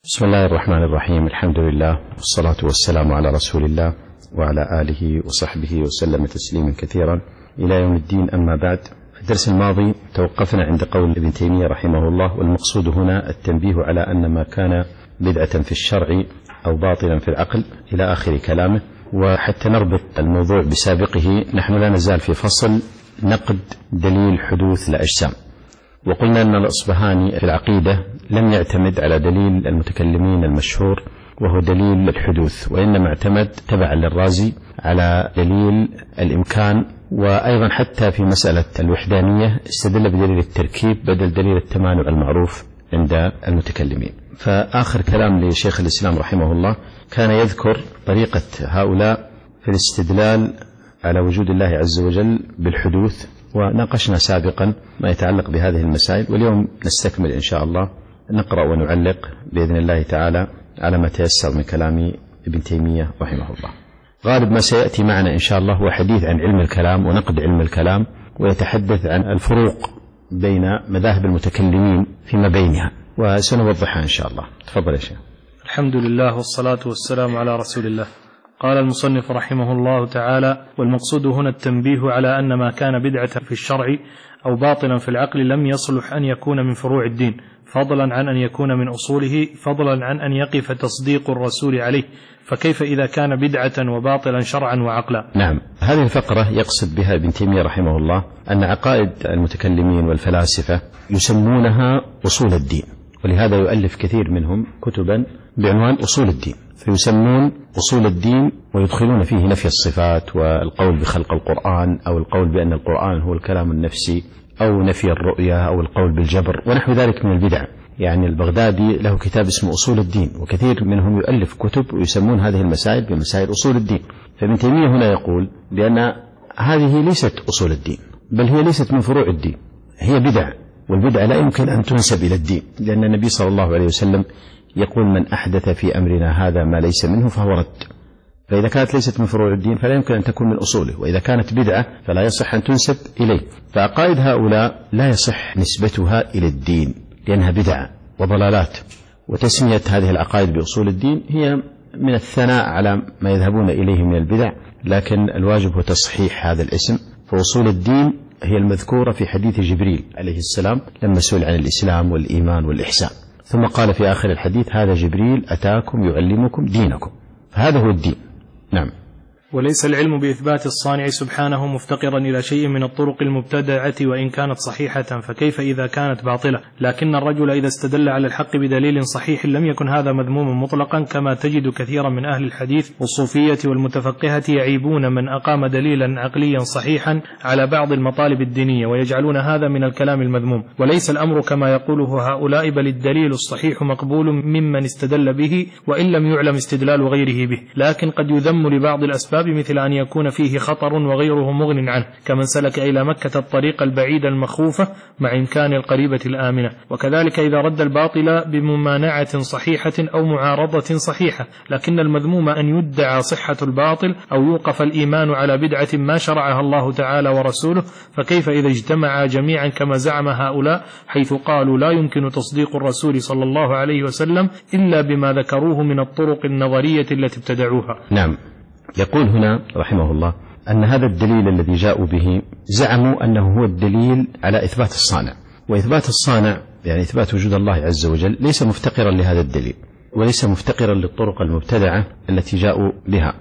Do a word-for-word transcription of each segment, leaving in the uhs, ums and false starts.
بسم الله الرحمن الرحيم. الحمد لله والصلاة والسلام على رسول الله وعلى آله وصحبه وسلم تسليما كثيرا إلى يوم الدين. أما بعد، في الدرس الماضي توقفنا عند قول ابن تيمية رحمه الله: والمقصود هنا التنبيه على أن ما كان بدعة في الشرع أو باطلا في العقل، إلى آخر كلامه. وحتى نربط الموضوع بسابقه، نحن لا نزال في فصل نقد دليل حدوث الأجسام، وقلنا أن الأصبهاني في العقيدة لم يعتمد على دليل المتكلمين المشهور وهو دليل الحدوث، وإنما اعتمد تبعا للرازي على دليل الإمكان. وأيضا حتى في مسألة الوحدانية استدل بدليل التركيب بدل دليل التمانع المعروف عند المتكلمين. فآخر كلام لشيخ الإسلام رحمه الله كان يذكر طريقة هؤلاء في الاستدلال على وجود الله عز وجل بالحدوث، وناقشنا سابقا ما يتعلق بهذه المسائل، واليوم نستكمل إن شاء الله، نقرأ ونعلق بإذن الله تعالى على ما تيسر من كلام ابن تيمية رحمه الله. غالب ما سيأتي معنا إن شاء الله هو حديث عن علم الكلام ونقد علم الكلام، ويتحدث عن الفروق بين مذاهب المتكلمين فيما بينها، وسنوضحها إن شاء الله. تفضل يا شيخ. الحمد لله والصلاة والسلام على رسول الله. قال المصنف رحمه الله تعالى: والمقصود هنا التنبيه على أن ما كان بدعة في الشرع أو باطلا في العقل لم يصلح أن يكون من فروع الدين، فضلا عن أن يكون من أصوله، فضلا عن أن يقف تصديق الرسول عليه، فكيف إذا كان بدعة وباطلا شرعا وعقلا. نعم، هذه الفقرة يقصد بها ابن تيمية رحمه الله أن عقائد المتكلمين والفلاسفة يسمونها أصول الدين، ولهذا يؤلف كثير منهم كتبا بعنوان أصول الدين، فيسمون أصول الدين ويدخلون فيه نفي الصفات والقول بخلق القرآن، أو القول بأن القرآن هو الكلام النفسي، أو نفي الرؤية، أو القول بالجبر ونحو ذلك من البدع. يعني البغدادي له كتاب اسمه أصول الدين، وكثير منهم يؤلف كتب ويسمون هذه المسائل بمسائل أصول الدين. فابن تيمية هنا يقول بأن هذه ليست أصول الدين، بل هي ليست من فروع الدين، هي بدع، والبدع لا يمكن أن تنسب إلى الدين، لأن النبي صلى الله عليه وسلم يقول: من أحدث في أمرنا هذا ما ليس منه فهو رد. فإذا كانت ليست من فروع الدين فلا يمكن أن تكون من أصوله، وإذا كانت بدعة فلا يصح أن تنسب إليه. فعقائد هؤلاء لا يصح نسبتها إلى الدين لأنها بدعة وضلالات، وتسمية هذه العقائد بأصول الدين هي من الثناء على ما يذهبون إليه من البدع، لكن الواجب هو تصحيح هذا الاسم. فأصول الدين هي المذكورة في حديث جبريل عليه السلام لما سئل عن الإسلام والإيمان والإحسان، ثم قال في آخر الحديث: هذا جبريل أتاكم يعلمكم دينكم. فهذا هو الدين. نعم. وليس العلم بإثبات الصانع سبحانه مفتقرا إلى شيء من الطرق المبتدعة وإن كانت صحيحة، فكيف إذا كانت باطلة؟ لكن الرجل إذا استدل على الحق بدليل صحيح لم يكن هذا مذموما مطلقا، كما تجد كثيرا من أهل الحديث والصوفية والمتفقهة يعيبون من أقام دليلا عقليا صحيحا على بعض المطالب الدينية، ويجعلون هذا من الكلام المذموم. وليس الأمر كما يقوله هؤلاء، بل الدليل الصحيح مقبول ممن استدل به وإن لم يعلم استدلال غيره به، لكن قد يذم لبعض الأسباب، مثل أن يكون فيه خطر وغيره مغن عنه، كمن سلك إلى مكة الطريق البعيد المخوفة مع إمكان القريبة الآمنة. وكذلك إذا رد الباطل بممانعة صحيحة أو معارضة صحيحة، لكن المذموم أن يدعى صحة الباطل أو يوقف الإيمان على بدعة ما شرعها الله تعالى ورسوله، فكيف إذا اجتمعا جميعا كما زعم هؤلاء، حيث قالوا لا يمكن تصديق الرسول صلى الله عليه وسلم إلا بما ذكروه من الطرق النظرية التي ابتدعوها. نعم. يقول هنا رحمه الله أن هذا الدليل الذي جاءوا به زعموا أنه هو الدليل على إثبات الصانع، وإثبات الصانع يعني إثبات وجود الله عز وجل ليس مفتقرا لهذا الدليل، وليس مفتقرا للطرق المبتدعة التي جاءوا بها.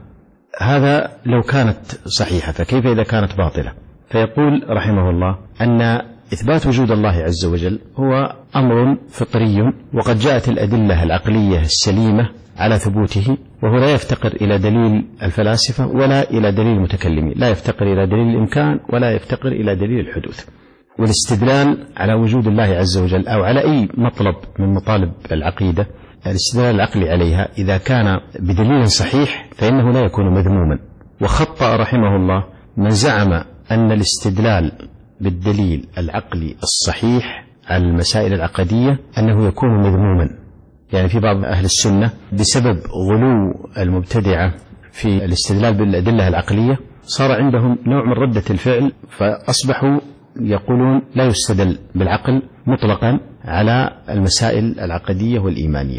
هذا لو كانت صحيحة، فكيف إذا كانت باطلة؟ فيقول رحمه الله أن إثبات وجود الله عز وجل هو أمر فطري، وقد جاءت الأدلة العقلية السليمة على ثبوته، وهو لا يفتقر إلى دليل الفلاسفة ولا إلى دليل المتكلمين، لا يفتقر إلى دليل الإمكان ولا يفتقر إلى دليل الحدوث. والاستدلال على وجود الله عز وجل أو على أي مطلب من مطالب العقيدة، الاستدلال العقلي عليها إذا كان بدليل صحيح فإنه لا يكون مذموما. وخطأ رحمه الله من زعم أن الاستدلال بالدليل العقلي الصحيح على المسائل العقدية أنه يكون مذموما. يعني في بعض أهل السنة بسبب غلو المبتدعة في الاستدلال بالأدلة العقلية صار عندهم نوع من ردة الفعل، فأصبحوا يقولون لا يستدل بالعقل مطلقا على المسائل العقدية والإيمانية.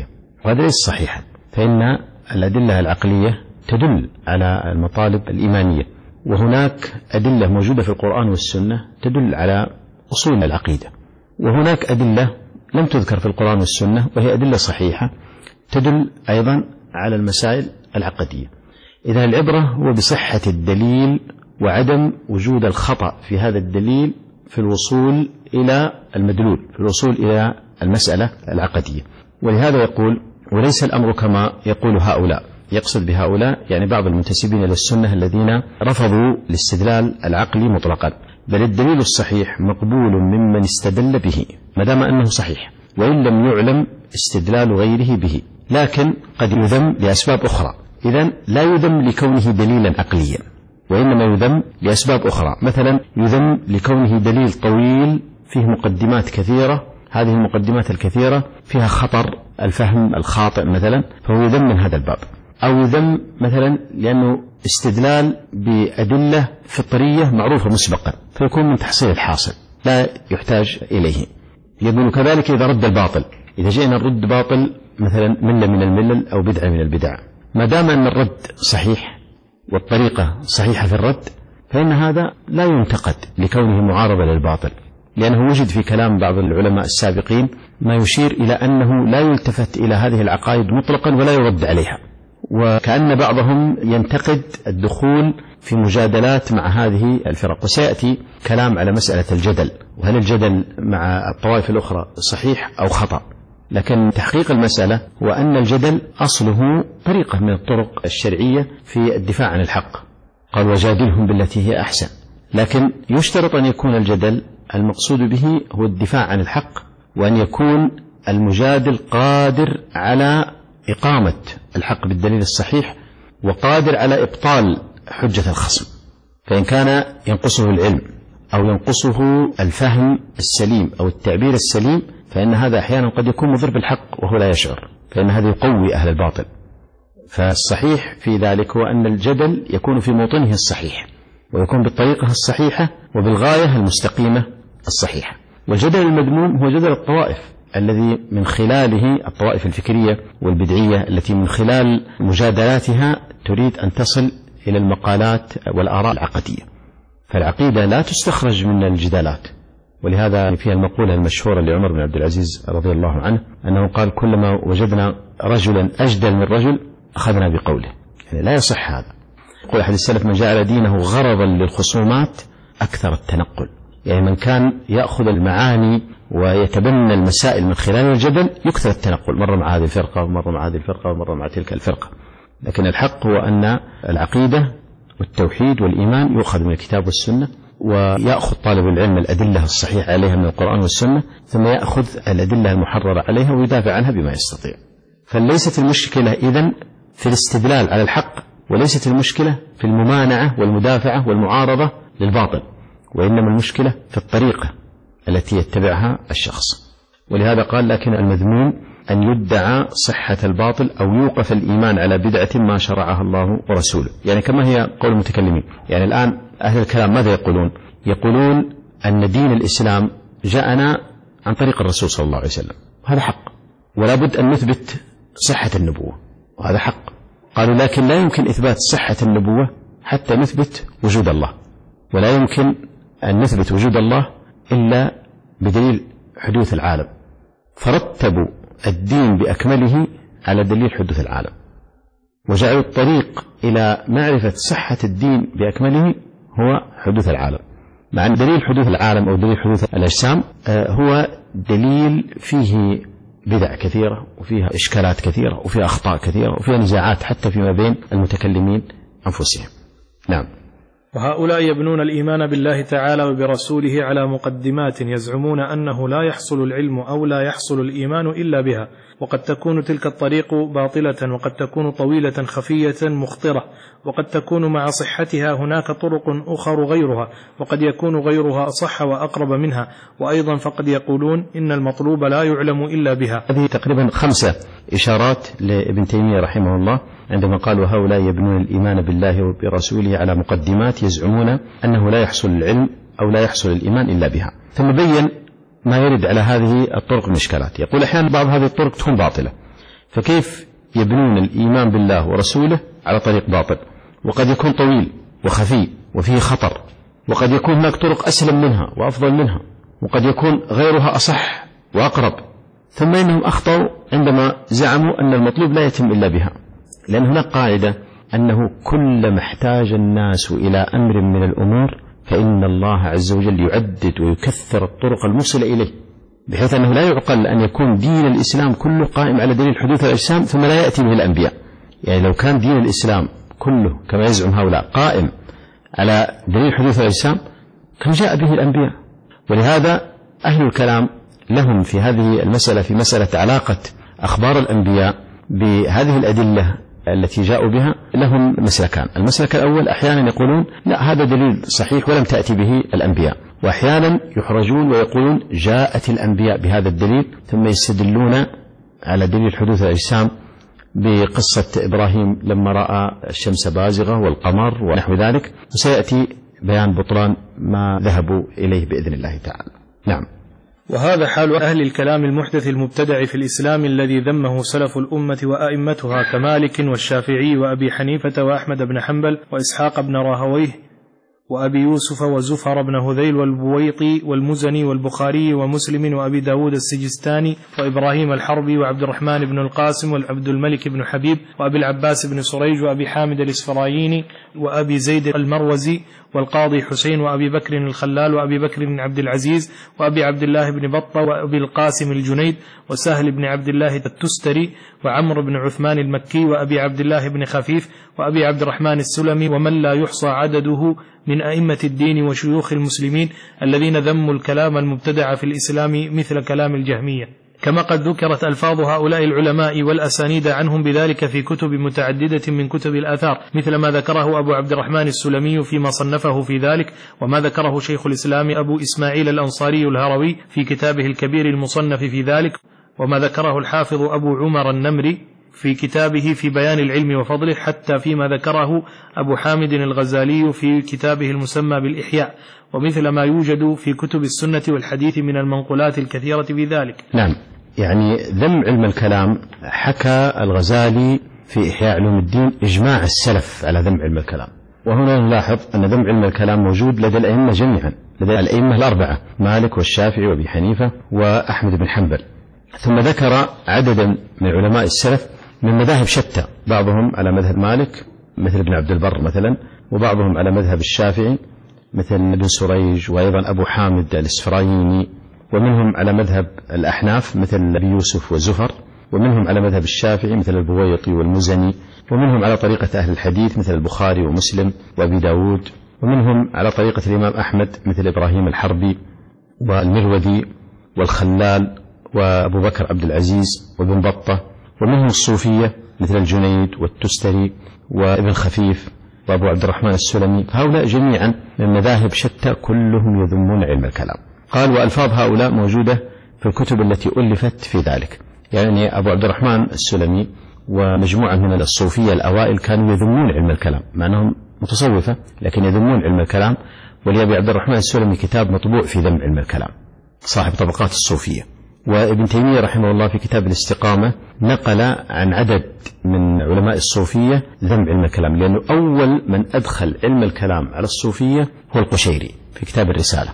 وهذا ليس صحيحا، فإن الأدلة العقلية تدل على المطالب الإيمانية، وهناك أدلة موجودة في القرآن والسنة تدل على أصول العقيدة، وهناك أدلة لم تذكر في القرآن والسنة وهي أدلة صحيحة تدل أيضا على المسائل العقدية. إذا العبرة هو بصحة الدليل وعدم وجود الخطأ في هذا الدليل في الوصول إلى المدلول، في الوصول إلى المسألة العقدية. ولهذا يقول: وليس الأمر كما يقول هؤلاء، يقصد بهؤلاء يعني بعض المنتسبين إلى السنة الذين رفضوا الاستدلال العقلي مطلقا، بل الدليل الصحيح مقبول ممن استدل به ما دام أنه صحيح، وإن لم يعلم استدلال غيره به، لكن قد يذم لأسباب أخرى. إذن لا يذم لكونه دليلا عقليا، وإنما يذم لأسباب أخرى، مثلا يذم لكونه دليل طويل فيه مقدمات كثيرة، هذه المقدمات الكثيرة فيها خطر الفهم الخاطئ مثلا، فهو يذم من هذا الباب. أو يذم مثلا لأنه استدلال بأدلة فطرية معروفة مسبقا، فيكون من تحصيل الحاصل لا يحتاج إليه. يقول كذلك إذا رد الباطل، إذا جئنا نرد باطل مثلا ملة من الملل أو بدعة من البدع، ما دام أن الرد صحيح والطريقة صحيحة في الرد، فإن هذا لا ينتقد لكونه معارضة للباطل، لأنه وجد في كلام بعض العلماء السابقين ما يشير إلى أنه لا يلتفت إلى هذه العقائد مطلقا ولا يرد عليها، وكأن بعضهم ينتقد الدخول في مجادلات مع هذه الفرق. وسيأتي كلام على مسألة الجدل، وهل الجدل مع الطوائف الأخرى صحيح أو خطأ، لكن تحقيق المسألة هو أن الجدل أصله طريقة من الطرق الشرعية في الدفاع عن الحق، قال: وجادلهم بالتي هي أحسن. لكن يشترط أن يكون الجدل المقصود به هو الدفاع عن الحق، وأن يكون المجادل قادر على إقامة الحق بالدليل الصحيح، وقادر على إبطال حجة الخصم. فإن كان ينقصه العلم أو ينقصه الفهم السليم أو التعبير السليم، فإن هذا أحيانا قد يكون مضر بالحق وهو لا يشعر، فإن هذا يقوي أهل الباطل. فالصحيح في ذلك هو أن الجدل يكون في موطنه الصحيح، ويكون بالطريقة الصحيحة وبالغاية المستقيمة الصحيحة. والجدل المذموم هو جدل الطوائف، الذي من خلاله الطوائف الفكرية والبدعية التي من خلال مجادلاتها تريد أن تصل إلى المقالات والآراء العقدية. فالعقيدة لا تستخرج من الجدالات، ولهذا فيها المقولة المشهورة لعمر بن عبد العزيز رضي الله عنه أنه قال: كلما وجدنا رجلا أجدل من رجل أخذنا بقوله. يعني لا يصح هذا. يقول أحد السلف: من جعل دينه غرضا للخصومات أكثر التنقل. يعني من كان يأخذ المعاني ويتبنى المسائل من خلال الجدل يكثر التنقل، مرة مع هذه الفرقة ومرة مع هذه الفرقة ومرة مع تلك الفرقة. لكن الحق هو أن العقيدة والتوحيد والإيمان يؤخذ من الكتاب والسنة، ويأخذ طالب العلم الأدلة الصحيحة عليها من القرآن والسنة، ثم يأخذ الأدلة المحررة عليها ويدافع عنها بما يستطيع. فليست المشكلة إذن في الاستدلال على الحق، وليست المشكلة في الممانعة والمدافعة والمعارضة للباطل، وإنما المشكلة في الطريقة التي يتبعها الشخص. ولهذا قال: لكن المذموم أن يدعى صحة الباطل أو يوقف الإيمان على بدعة ما شرعها الله ورسوله. يعني كما هي قول المتكلمين. يعني الآن أهل الكلام ماذا يقولون؟ يقولون أن دين الإسلام جاءنا عن طريق الرسول صلى الله عليه وسلم، هذا حق، ولا بد أن نثبت صحة النبوة، وهذا حق. قالوا: لكن لا يمكن إثبات صحة النبوة حتى نثبت وجود الله، ولا يمكن أن نثبت وجود الله إلا بدليل حدوث العالم. فرتبوا الدين بأكمله على دليل حدوث العالم، وجعلوا الطريق إلى معرفة صحة الدين بأكمله هو حدوث العالم، مع أن دليل حدوث العالم أو دليل حدوث الأجسام هو دليل فيه بدع كثيرة وفيها إشكالات كثيرة وفيها أخطاء كثيرة وفيها نزاعات حتى فيما بين المتكلمين أنفسهم. نعم. وهؤلاء يبنون الإيمان بالله تعالى وبرسوله على مقدمات يزعمون أنه لا يحصل العلم أو لا يحصل الإيمان إلا بها، وقد تكون تلك الطريق باطلة، وقد تكون طويلة خفية مخطرة، وقد تكون مع صحتها هناك طرق أخر غيرها، وقد يكون غيرها أصح وأقرب منها. وأيضا فقد يقولون إن المطلوب لا يعلم إلا بها. هذه تقريبا خمسة إشارات لابن تيمية رحمه الله عندما قال: وهؤلاء يبنون الإيمان بالله وبرسوله على مقدمات يزعمون أنه لا يحصل العلم أو لا يحصل الإيمان إلا بها. ثم بين ما يرد على هذه الطرق من إشكالات. يقول: أحيانا بعض هذه الطرق تكون باطلة، فكيف يبنون الإيمان بالله ورسوله على طريق باطل؟ وقد يكون طويل وخفي وفيه خطر، وقد يكون هناك طرق أسلم منها وأفضل منها، وقد يكون غيرها أصح وأقرب. ثم إنهم أخطأوا عندما زعموا أن المطلوب لا يتم إلا بها، لأن هناك قاعدة أنه كلما احتاج الناس إلى أمر من الأمور فإن الله عز وجل يعدد ويكثر الطرق الموصلة إليه، بحيث أنه لا يعقل أن يكون دين الإسلام كله قائم على دليل حدوث الأجسام ثم لا يأتي به الأنبياء. يعني لو كان دين الإسلام كله كما يزعم هؤلاء قائم على دليل حدوث الأجسام كان جاء به الأنبياء. ولهذا أهل الكلام لهم في هذه المسألة، في مسألة علاقة أخبار الأنبياء بهذه الأدلة التي جاءوا بها، لهم مسلكان. المسلك الأول أحيانا يقولون لا هذا دليل صحيح ولم تأتي به الأنبياء، وأحيانا يحرجون ويقولون جاءت الأنبياء بهذا الدليل، ثم يستدلون على دليل حدوث الأجسام بقصة إبراهيم لما رأى الشمس بازغة والقمر ونحو ذلك، وسيأتي بيان بطلان ما ذهبوا إليه بإذن الله تعالى. نعم. وهذا حال أهل الكلام المحدث المبتدع في الإسلام الذي ذمه سلف الأمة وآئمتها كمالك والشافعي وأبي حنيفة وأحمد بن حنبل وإسحاق بن راهويه وأبي يوسف وزفر بن هذيل والبويطي والمزني والبخاري ومسلم وأبي داود السجستاني وإبراهيم الحربي وعبد الرحمن بن القاسم والعبد الملك بن حبيب وأبي العباس بن سريج وأبي حامد الإسفرايني وأبي زيد المروزي والقاضي حسين وأبي بكر الخلال وأبي بكر بن عبد العزيز وأبي عبد الله بن بطة وأبي القاسم الجنيد وسهل بن عبد الله التستري وعمر بن عثمان المكي وأبي عبد الله بن خفيف وأبي عبد الرحمن السلمي ومن لا يحصى عدده من أئمة الدين وشيوخ المسلمين الذين ذموا الكلام المبتدع في الإسلام مثل كلام الجهمية، كما قد ذكرت ألفاظ هؤلاء العلماء والأسانيد عنهم بذلك في كتب متعددة من كتب الآثار، مثل ما ذكره أبو عبد الرحمن السلمي فيما صنفه في ذلك، وما ذكره شيخ الإسلام أبو إسماعيل الأنصاري الهروي في كتابه الكبير المصنف في ذلك، وما ذكره الحافظ أبو عمر النمري في كتابه في بيان العلم وفضله، حتى فيما ذكره أبو حامد الغزالي في كتابه المسمى بالإحياء، ومثل ما يوجد في كتب السنة والحديث من المنقولات الكثيرة في ذلك. نعم، يعني ذم علم الكلام حكى الغزالي في إحياء علوم الدين إجماع السلف على ذم علم الكلام، وهنا نلاحظ أن ذم علم الكلام موجود لدى الأئمة جميعا، لدى الأئمة الأربعة مالك والشافعي وأبي حنيفة وأحمد بن حنبل. ثم ذكر عددا من علماء السلف من مذاهب شتى، بعضهم على مذهب مالك مثل ابن عبد البر مثلا، وبعضهم على مذهب الشافعي مثل ابن سريج وأيضا أبو حامد الإسفرايني، ومنهم على مذهب الأحناف مثل أبي يوسف وزفر، ومنهم على مذهب الشافعي مثل البويطي والمزني، ومنهم على طريقة أهل الحديث مثل البخاري ومسلم وأبي داود، ومنهم على طريقة الإمام أحمد مثل إبراهيم الحربي والمروذي والخلال وأبو بكر عبد العزيز وابن بطة، ومنهم الصوفية مثل الجنيد والتستري وابن خفيف وأبو عبد الرحمن السلمي. هؤلاء جميعا من مذاهب شتى كلهم يذمون علم الكلام. قال وألفاظ هؤلاء موجودة في الكتب التي ألفت في ذلك، يعني أبو عبد الرحمن السلمي ومجموعة من الصوفية الأوائل كانوا يذمون علم الكلام، مع أنهم متصوفة لكن يذمون علم الكلام. ولأبي عبد الرحمن السلمي كتاب مطبوع في ذم علم الكلام، صاحب طبقات الصوفية. وابن تيمية رحمه الله في كتاب الاستقامة نقل عن عدد من علماء الصوفية ذم علم الكلام، لأنه أول من أدخل علم الكلام على الصوفية هو القشيري في كتاب الرسالة،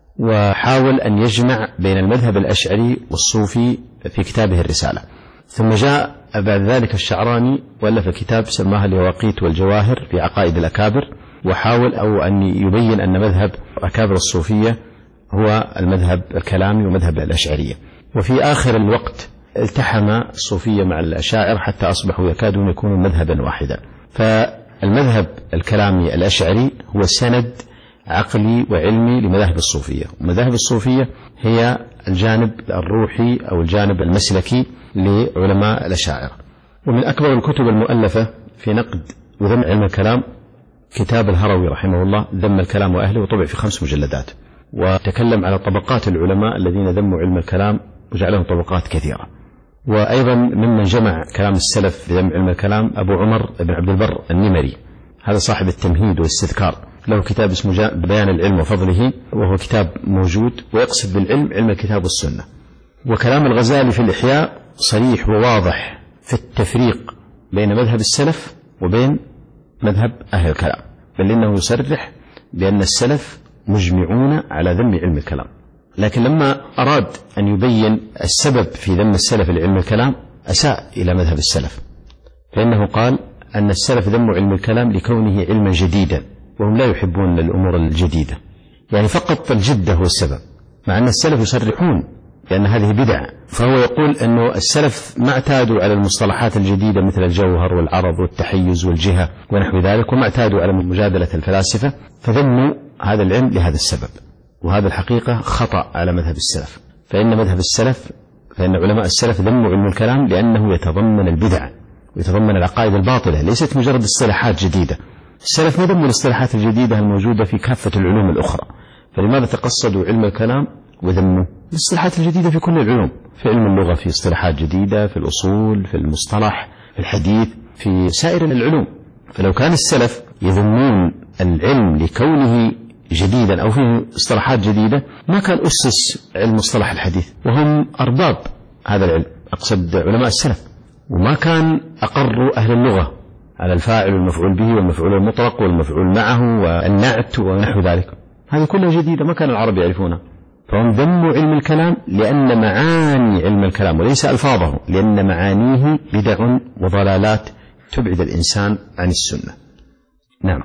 وحاول أن يجمع بين المذهب الأشعري والصوفي في كتابه الرسالة. ثم جاء بعد ذلك الشعراني وألف كتاب سماه اليواقيت والجواهر في عقائد الأكابر، وحاول أو أن يبين أن مذهب أكابر الصوفية هو المذهب الكلامي ومذهب الأشعرية. وفي آخر الوقت التحم الصوفية مع الأشاعر حتى أصبحوا يكادون يكونوا مذهبا واحدا. فالمذهب الكلامي الأشعري هو سند عقلي وعلمي لمذاهب الصوفية، ومذاهب الصوفية هي الجانب الروحي أو الجانب المسلكي لعلماء الأشاعرة. ومن أكبر الكتب المؤلفة في نقد وذم علم الكلام كتاب الهروي رحمه الله ذم الكلام وأهله، وطبع في خمس مجلدات، وتكلم على طبقات العلماء الذين ذموا علم الكلام وجعلهم طبقات كثيرة. وأيضا ممن جمع كلام السلف في ذم علم الكلام أبو عمر بن عبد البر النمري، هذا صاحب التمهيد والاستذكار، له كتاب اسمه بيان العلم وفضله، وهو كتاب موجود ويقصد بالعلم علم الكتاب والسنة. وكلام الغزالي في الإحياء صريح وواضح في التفريق بين مذهب السلف وبين مذهب أهل الكلام، بل إنه يصرح بأن السلف مجمعون على ذم علم الكلام. لكن لما أراد أن يبين السبب في ذم السلف لعلم الكلام أساء إلى مذهب السلف، فإنه قال أن السلف ذموا علم الكلام لكونه علما جديدا، وهم لا يحبون الأمور الجديدة، يعني فقط الجدة هو السبب، مع أن السلف يصرحون بأن هذه بدعة. فهو يقول أنه السلف ما اعتادوا على المصطلحات الجديدة مثل الجوهر والعرض والتحيز والجهة ونحو ذلك، وما اعتادوا على مجادلة الفلاسفة، فذموا هذا العلم لهذا السبب. وهذا الحقيقة خطأ على مذهب السلف، فإن مذهب السلف فإن علماء السلف ذموا علم الكلام لأنه يتضمن البدع ويتضمن العقائد الباطلة، ليست مجرد اصطلاحات جديدة. السلف ما ذموا الاصطلاحات الجديدة الموجودة في كافة العلوم الأخرى، فلماذا تقصدوا علم الكلام وذموا الاصطلاحات الجديدة في كل العلوم؟ في علم اللغة في اصطلاحات جديدة، في الأصول، في المصطلح، في الحديث، في سائر العلوم. فلو كان السلف يذمون العلم لكونه جديدا أو فيه اصطلاحات جديدة ما كان أسس علم مصطلح الحديث، وهم أرباب هذا العلم، أقصد علماء السلف، وما كان أقروا أهل اللغة على الفاعل والمفعول به والمفعول المطلق والمفعول معه والنعت ونحو ذلك. هذه كلها جديدة ما كان العرب يعرفونها. فهم ذموا علم الكلام لأن معاني علم الكلام وليس ألفاظه، لأن معانيه بدع وضلالات تبعد الإنسان عن السنة. نعم.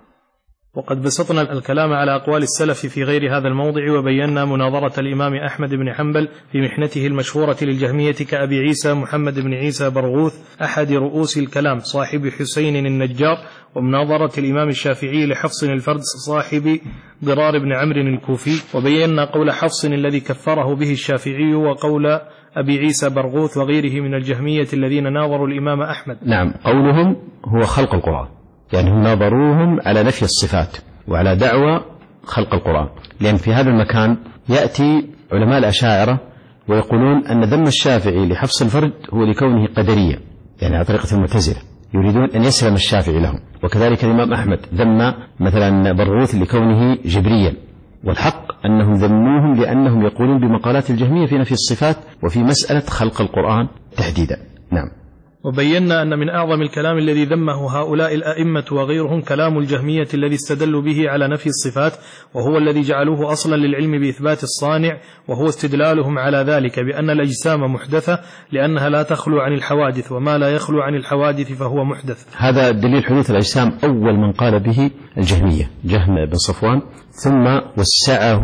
وقد بسطنا الكلام على أقوال السلف في غير هذا الموضع، وبينا مناظرة الإمام أحمد بن حنبل في محنته المشهورة للجهمية كأبي عيسى محمد بن عيسى برغوث أحد رؤوس الكلام صاحب حسين النجار، ومناظرة الإمام الشافعي لحفص الفرد صاحب ضرار بن عمرو الكوفي، وبينا قول حفص الذي كفره به الشافعي وقول أبي عيسى برغوث وغيره من الجهمية الذين ناظروا الإمام أحمد. نعم، قولهم هو خلق القرآن، يعني هم ناظروهم على نفي الصفات وعلى دعوى خلق القرآن، لأن في هذا المكان يأتي علماء الأشاعرة ويقولون أن ذم الشافعي لحفص الفرد هو لكونه قدرية، يعني على طريقة المعتزلة، يريدون أن يسلم الشافعي لهم. وكذلك الإمام أحمد ذم مثلا برغوث لكونه جبريا، والحق أنهم ذموهم لأنهم يقولون بمقالات الجهمية في نفي الصفات وفي مسألة خلق القرآن تحديدا. نعم. وبينا أن من أعظم الكلام الذي ذمه هؤلاء الأئمة وغيرهم كلام الجهمية الذي استدلوا به على نفي الصفات، وهو الذي جعلوه أصلا للعلم بإثبات الصانع، وهو استدلالهم على ذلك بأن الأجسام محدثة لأنها لا تخلو عن الحوادث، وما لا يخلو عن الحوادث فهو محدث. هذا دليل حدوث الأجسام أول من قال به الجهمية جهم بن صفوان، ثم وسعه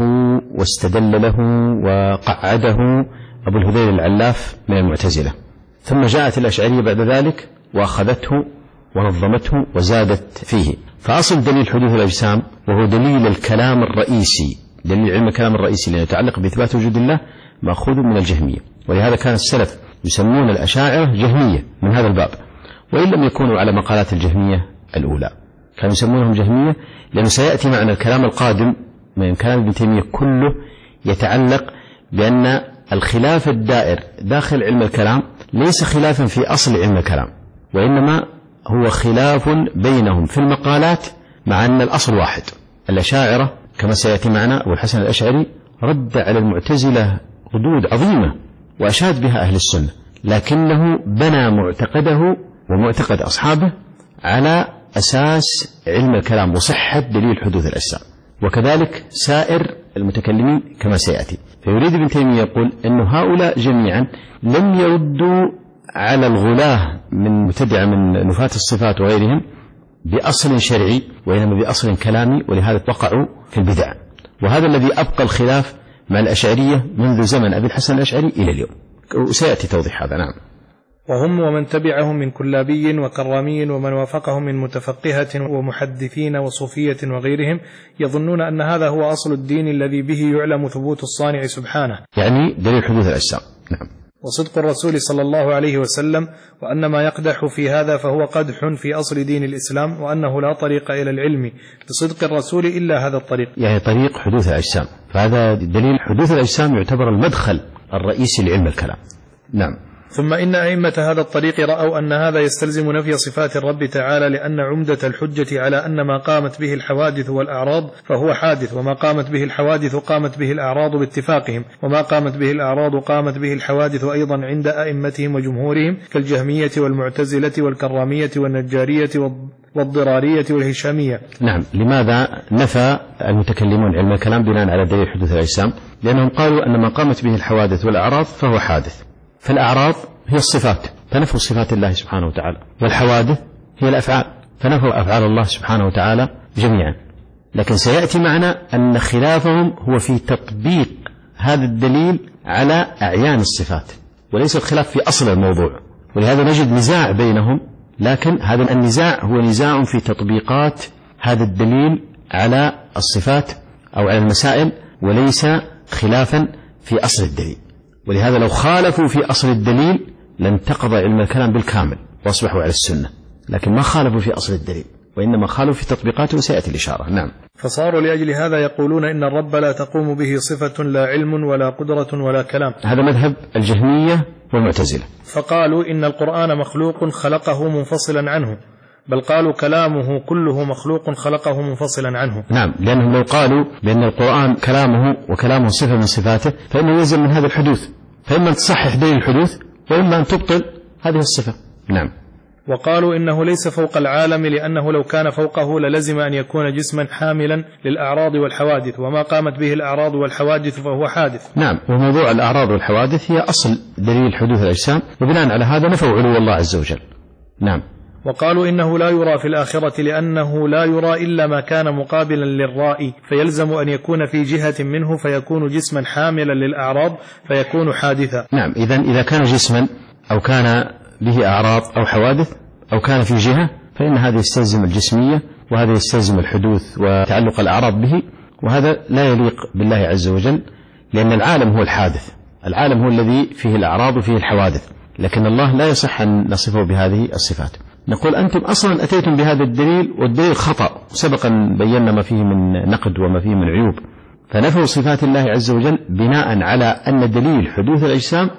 واستدل له وقعده أبو الهذيل العلاف من المعتزلة، ثم جاءت الأشعرية بعد ذلك وأخذته ونظمته وزادت فيه. فأصل دليل حدوث الأجسام وهو دليل الكلام الرئيسي، دليل علم الكلام الرئيسي لأنه يتعلق بإثبات وجود الله، مأخوذ من الجهمية، ولهذا كان السلف يسمون الأشاعرة جهمية من هذا الباب، وإن لم يكونوا على مقالات الجهمية الأولى كانوا يسمونهم جهمية، لأنه سيأتي معنا الكلام القادم من كلام ابن تيمية كله يتعلق بأن الخلاف الدائر داخل علم الكلام ليس خلافا في أصل علم الكلام، وإنما هو خلاف بينهم في المقالات، مع أن الأصل واحد. الأشاعرة كما سيأتي معنا أبو الحسن الأشعري رد على المعتزلة ردود عظيمة وأشاد بها أهل السنة، لكنه بنى معتقده ومعتقد أصحابه على أساس علم الكلام وصحة دليل حدوث الأجسام، وكذلك سائر المتكلمين كما سيأتي. فيريد ابن تيمية يقول أن هؤلاء جميعا لم يردوا على الغلاة من مبتدعة من نفاة الصفات وغيرهم بأصل شرعي، وإنما بأصل كلامي، ولهذا وقعوا في البدع. وهذا الذي أبقى الخلاف مع الأشعرية منذ زمن أبي الحسن الأشعري إلى اليوم، وسيأتي توضيح هذا. نعم. وهم ومن تبعهم من كلابي وكرامي ومن وافقهم من متفقهة ومحدثين وصوفية وغيرهم يظنون أن هذا هو أصل الدين الذي به يعلم ثبوت الصانع سبحانه، يعني دليل حدوث الأجسام. نعم. وصدق الرسول صلى الله عليه وسلم، وأن ما يقدح في هذا فهو قدح في أصل دين الإسلام، وأنه لا طريق إلى العلم بصدق الرسول إلا هذا الطريق، يعني طريق حدوث الأجسام. فهذا دليل حدوث الأجسام يعتبر المدخل الرئيسي لعلم الكلام. نعم. ثم إن أئمة هذا الطريق رأوا أن هذا يستلزم نفي صفات الرب تعالى، لأن عمدة الحجة على أن ما قامت به الحوادث والأعراض فهو حادث، وما قامت به الحوادث قامت به الأعراض باتفاقهم، وما قامت به الأعراض قامت به الحوادث أيضا عند أئمتهم وجمهورهم كالجهمية والمعتزلة والكرامية والنجارية والضرارية والهشامية. نعم. لماذا نفى المتكلمون علم الكلام بناء على دليل حدوث الأجسام؟ لأنهم قالوا أن ما قامت به الحوادث والأعراض فهو حادث، فالأعراض هي الصفات فنفوا صفات الله سبحانه وتعالى، والحوادث هي الأفعال فنفوا أفعال الله سبحانه وتعالى جميعا. لكن سيأتي معنا أن خلافهم هو في تطبيق هذا الدليل على أعيان الصفات، وليس الخلاف في أصل الموضوع، ولهذا نجد نزاع بينهم، لكن هذا النزاع هو نزاع في تطبيقات هذا الدليل على الصفات أو على المسائل، وليس خلافا في أصل الدليل. ولهذا لو خالفوا في أصل الدليل لانتقض علم الكلام بالكامل واصبحوا على السنة، لكن ما خالفوا في أصل الدليل، وإنما خالفوا في تطبيقاته، وسيأتي الإشارة. نعم. فصاروا لأجل هذا يقولون إن الرب لا تقوم به صفة لا علم ولا قدرة ولا كلام. هذا مذهب الجهمية والمعتزلة. فقالوا إن القرآن مخلوق خلقه منفصلا عنه، بل قالوا كلامه كله مخلوق خلقه منفصلا عنه. نعم، لأنهم لو قالوا بأن القرآن كلامه وكلامه صفة من صفاته فإنه يلزم من هذا الحدوث، فإما أن تصحح دليل الحدوث وإما أن تبطل هذه الصفة. نعم. وقالوا إنه ليس فوق العالم، لأنه لو كان فوقه للزم أن يكون جسما حاملا للأعراض والحوادث، وما قامت به الأعراض والحوادث فهو حادث. نعم. وموضوع الأعراض والحوادث هي أصل دليل حدوث الأجسام، وبناء على هذا نفوا علو الله عز وجل. نعم. وقالوا إنه لا يرى في الآخرة، لأنه لا يرى إلا ما كان مقابلا للرائي، فيلزم أن يكون في جهة منه فيكون جسما حاملا للأعراض فيكون حادثا. نعم. إذن إذا كان جسما أو كان به أعراض أو حوادث أو كان في جهة فإن هذا يستلزم الجسمية، وهذا يستلزم الحدوث وتعلق الأعراض به، وهذا لا يليق بالله عز وجل، لأن العالم هو الحادث، العالم هو الذي فيه الأعراض وفيه الحوادث، لكن الله لا يصح أن نصفه بهذه الصفات. نقول أنتم أصلا أتيتم بهذا الدليل والدليل خطأ، سبقا بينا ما فيه من نقد وما فيه من عيوب، فنفوا صفات الله عز وجل بناء على أن دليل حدوث الأجسام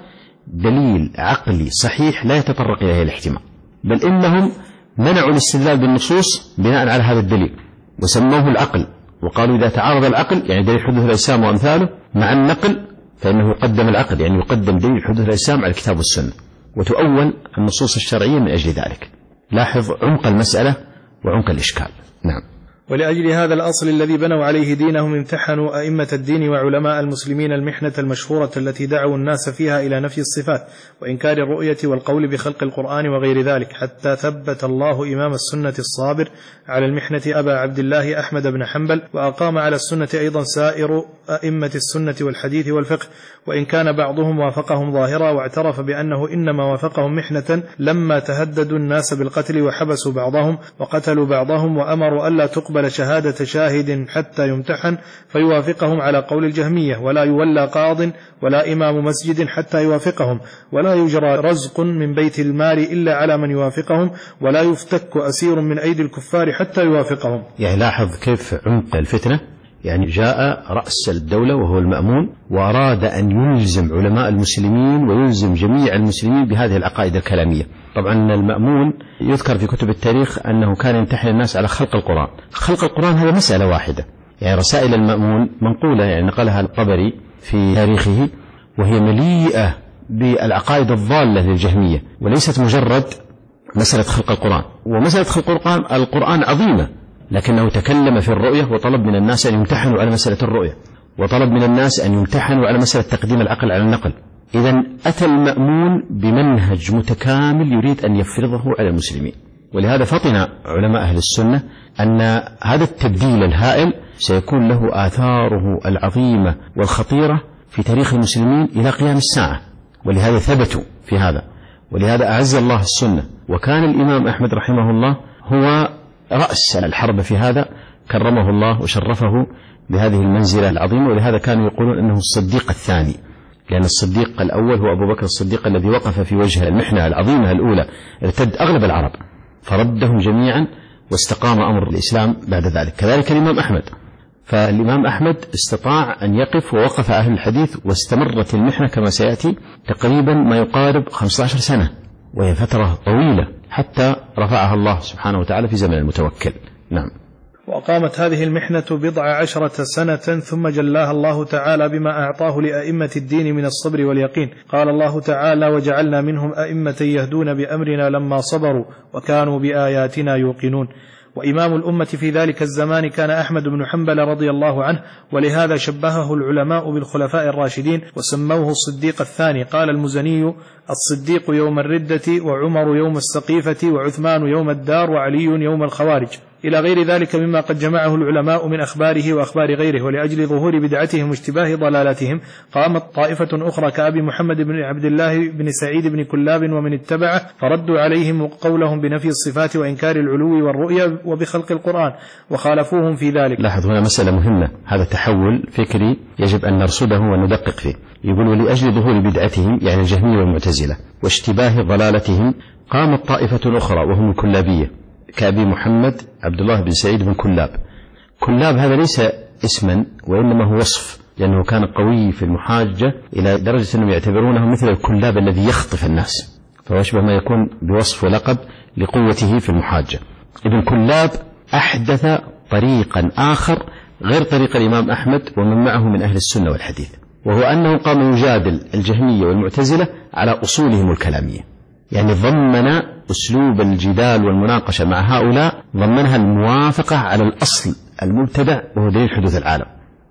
دليل عقلي صحيح لا يتطرق إليه الاحتمال، بل إنهم منعوا الاستدلال بالنصوص بناء على هذا الدليل وسموه العقل، وقالوا إذا تعارض العقل يعني دليل حدوث الأجسام وأمثاله مع النقل فإنه يقدم العقل، يعني يقدم دليل حدوث الأجسام على الكتاب والسنة، وتؤول النصوص الشرعية من أجل ذلك. لاحظ عمق المسألة وعمق الإشكال. نعم. ولأجل هذا الأصل الذي بنوا عليه دينهم امتحنوا أئمة الدين وعلماء المسلمين المحنة المشهورة التي دعوا الناس فيها إلى نفي الصفات وإنكار الرؤية والقول بخلق القرآن وغير ذلك، حتى ثبت الله إمام السنة الصابر على المحنة أبا عبد الله أحمد بن حنبل، وأقام على السنة أيضا سائر أئمة السنة والحديث والفقه، وإن كان بعضهم وافقهم ظاهرا، واعترف بأنه إنما وافقهم محنة لما تهددوا الناس بالقتل وحبسوا بعضهم وقتلوا بعضهم، وأمروا ألا تقبل شهادة شاهد حتى يمتحن فيوافقهم على قول الجهمية، ولا يولى قاض ولا إمام مسجد حتى يوافقهم، ولا يجرى رزق من بيت المال إلا على من يوافقهم، ولا يفتك أسير من أيدي الكفار حتى يوافقهم. يعني لاحظ كيف عمق الفتنة، يعني جاء رأس الدولة وهو المأمون وأراد أن يلزم علماء المسلمين ويلزم جميع المسلمين بهذه العقائد الكلامية. طبعا المأمون يذكر في كتب التاريخ أنه كان يمتحن الناس على خلق القرآن. خلق القرآن هذا مسألة واحدة، يعني رسائل المأمون منقولة، يعني نقلها الطبري في تاريخه، وهي مليئة بالعقائد الضالة للجهمية، وليست مجرد مسألة خلق القرآن. ومسألة خلق القرآن القرآن عظيمة، لكنه تكلم في الرؤية وطلب من الناس أن يمتحنوا على مسألة الرؤية، وطلب من الناس أن يمتحنوا على مسألة تقديم العقل على النقل. إذن أتى المأمون بمنهج متكامل يريد أن يفرضه على المسلمين، ولهذا فطن علماء أهل السنة أن هذا التبديل الهائل سيكون له آثاره العظيمة والخطيرة في تاريخ المسلمين إلى قيام الساعة، ولهذا ثبتوا في هذا، ولهذا أعز الله السنة. وكان الإمام أحمد رحمه الله هو رأس الحرب في هذا، كرمه الله وشرفه بهذه المنزلة العظيمة، ولهذا كانوا يقولون أنه الصديق الثاني، لأن الصديق الأول هو أبو بكر الصديق الذي وقف في وجه المحنة العظيمة الأولى، ارتد أغلب العرب فردهم جميعا واستقام أمر الإسلام بعد ذلك. كذلك الإمام أحمد فالإمام أحمد استطاع أن يقف، ووقف أهل الحديث، واستمرت المحنة كما سيأتي تقريبا ما يقارب خمسة عشر سنة، وهي فترة طويلة حتى رفعها الله سبحانه وتعالى في زمن المتوكل. نعم. وقامت هذه المحنة بضع عشرة سنة ثم جلاها الله تعالى بما أعطاه لأئمة الدين من الصبر واليقين. قال الله تعالى: وجعلنا منهم أئمة يهدون بأمرنا لما صبروا وكانوا بآياتنا يوقنون. وإمام الأمة في ذلك الزمان كان أحمد بن حنبل رضي الله عنه، ولهذا شبهه العلماء بالخلفاء الراشدين وسموه الصديق الثاني. قال المزني: الصديق يوم الردة، وعمر يوم السقيفة، وعثمان يوم الدار، وعلي يوم الخوارج، إلى غير ذلك مما قد جمعه العلماء من أخباره وأخبار غيره. ولأجل ظهور بدعتهم واشتباه ضلالتهم قامت طائفة أخرى كأبي محمد بن عبد الله بن سعيد بن كلاب ومن اتبعه، فردوا عليهم قولهم بنفي الصفات وإنكار العلو والرؤيا وبخلق القرآن، وخالفوهم في ذلك. لاحظ هنا مسألة مهمة، هذا تحول فكري يجب أن نرصده وندقق فيه. يقول: ولأجل ظهور بدعتهم، يعني الجهمية والمعتزلة، واشتباه ضلالتهم قامت طائفة أخرى وهم الكلابية كأبي محمد عبد الله بن سعيد بن كلاب. كلاب هذا ليس اسما، وإنما هو وصف، لأنه كان قوي في المحاجة إلى درجة أنهم يعتبرونه مثل الكلاب الذي يخطف الناس، فهو أشبه ما يكون بوصف ولقب لقوته في المحاجة. ابن كلاب أحدث طريقا آخر غير طريق الإمام أحمد ومن معه من أهل السنة والحديث، وهو أنه قام يجادل الجهمية والمعتزلة على أصولهم الكلامية، يعني ضمن أسلوب الجدال والمناقشة مع هؤلاء ضمنها الموافقة على الأصل المبتدع وهو دليل حدوث العالم.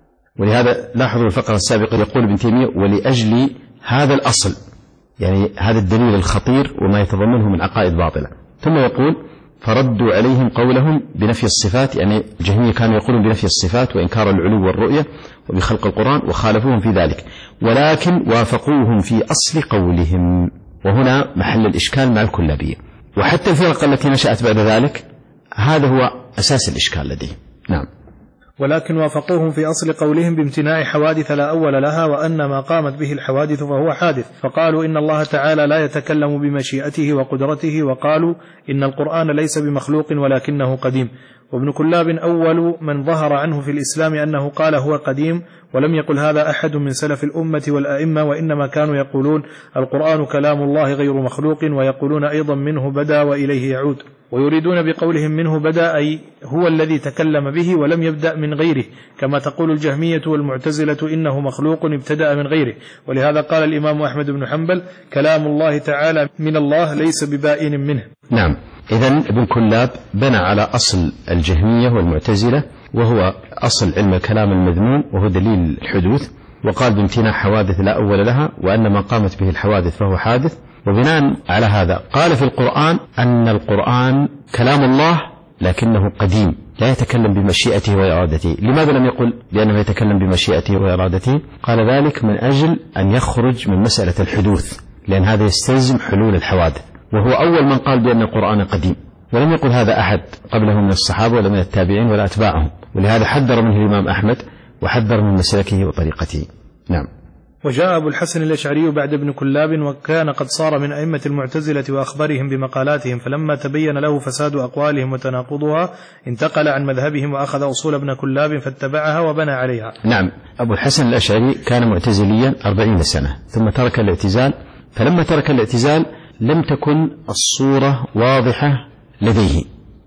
ولهذا لاحظوا الفقرة السابقة يقول ابن تيمية: ولأجل هذا الأصل، يعني هذا الدليل الخطير وما يتضمنه من عقائد باطلة. ثم يقول: فردوا عليهم قولهم بنفي الصفات، يعني الجهمية كانوا يقولون بنفي الصفات وإنكار العلو والرؤية وبخلق القرآن، وخالفوهم في ذلك، ولكن وافقوهم في أصل قولهم. وهنا محل الإشكال مع الكلابية، وحتى الفرق التي نشأت بعد ذلك هذا هو أساس الإشكال لديه. نعم. ولكن وافقوهم في أصل قولهم بامتناع حوادث لا أول لها، وأن ما قامت به الحوادث فهو حادث، فقالوا إن الله تعالى لا يتكلم بمشيئته وقدرته، وقالوا إن القرآن ليس بمخلوق ولكنه قديم. وابن كلاب أول من ظهر عنه في الإسلام أنه قال هو قديم، ولم يقل هذا أحد من سلف الأمة والأئمة، وإنما كانوا يقولون القرآن كلام الله غير مخلوق، ويقولون أيضا منه بدأ وإليه يعود، ويريدون بقولهم منه بدأ أي هو الذي تكلم به ولم يبدأ من غيره، كما تقول الجهمية والمعتزلة إنه مخلوق ابتدأ من غيره. ولهذا قال الإمام أحمد بن حنبل: كلام الله تعالى من الله ليس ببائن منه. نعم. إذن ابن كلاب بنى على أصل الجهمية والمعتزلة، وهو أصل علم الكلام المذموم وهو دليل الحدوث، وقال بامتناع حوادث لا أول لها، وأن ما قامت به الحوادث فهو حادث. وبناء على هذا قال في القرآن أن القرآن كلام الله لكنه قديم، لا يتكلم بمشيئته وإرادته. لماذا لم يقل بأنه يتكلم بمشيئته وإرادته؟ قال ذلك من أجل أن يخرج من مسألة الحدوث، لأن هذا يستلزم حلول الحوادث، وهو أول من قال بأن القرآن قديم، ولم يقل هذا أحد قبله من الصحابة ولا من التابعين ولا أتباعهم. ولهذا حذر منه الإمام أحمد وحذر من مسلكه وطريقته. نعم. وجاء أبو الحسن الأشعري بعد ابن كلاب، وكان قد صار من أئمة المعتزلة وأخبرهم بمقالاتهم، فلما تبين له فساد أقوالهم وتناقضها انتقل عن مذهبهم وأخذ أصول ابن كلاب فاتبعها وبنى عليها. نعم. أبو الحسن الأشعري كان معتزليا أربعين سنة، ثم ترك الاعتزال، فلما ترك الاعتزال لم تكن الصورة واضحة لديه،